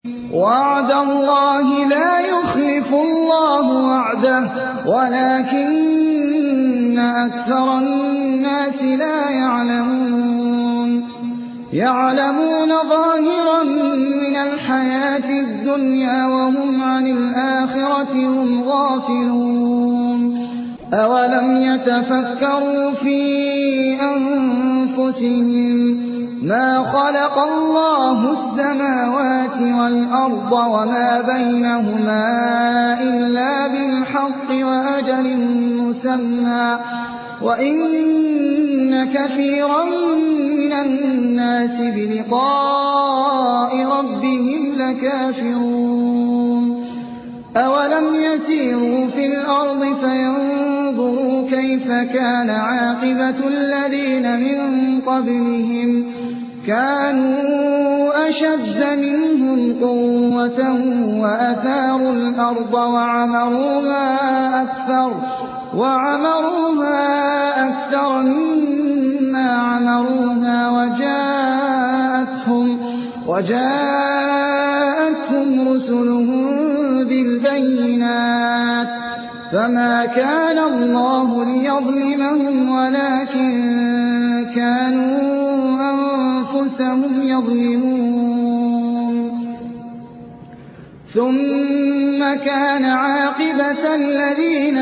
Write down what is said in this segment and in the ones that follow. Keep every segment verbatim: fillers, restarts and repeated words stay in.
وعد الله لا يخلف الله وعده ولكن أكثر الناس لا يعلمون يعلمون ظاهرا من الحياة الدنيا وهم عن الآخرة هم غافلون أولم يتفكروا في أنفسهم ما خلق الله السماوات والأرض وما بينهما إلا بالحق وأجل مسمى وإن كثيرا من الناس بلقاء ربهم لكافرون أولم يسيروا في الأرض فينظروا كيف كان عاقبة الذين من قبلهم كانوا أشد منهم قوة وأثاروا الأرض وعمروها أكثر وعمروها أكثر مما عمروها وجاءتهم وجاءتهم رسلهم بالبينات فما كان الله ليظلمهم ولكن كانوا أنفسهم يظلمون ثم كان عاقبة الذين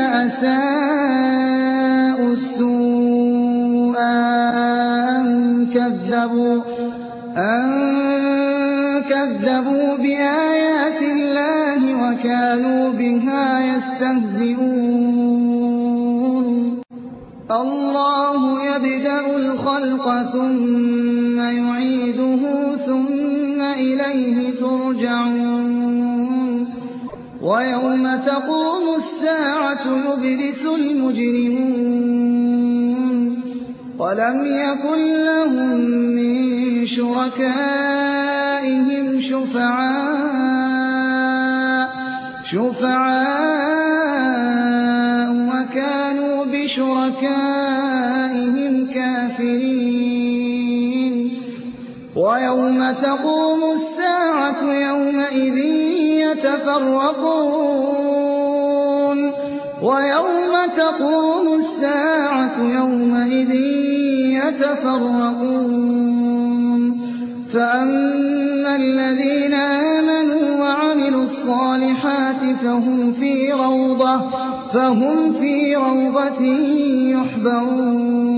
أساءوا السوء أن كذبوا أن كذبوا بآيات الله وكانوا بها يستهزئون الله يبدأ الخلق ثم يعيده ثم إليه ترجعون ويوم تقوم الساعة يبلس المجرمون ولم يكن لهم من شركائهم شفعاء شفعاء وكانوا بشركائهم كافرين ويوم تقوم الساعة يومئذ يتفرقون ويوم تقوم الساعة يومئذ يتفرقون فأما الذين آمنوا وعملوا الصالحات فهم في روضة فهم في روضة يحبرون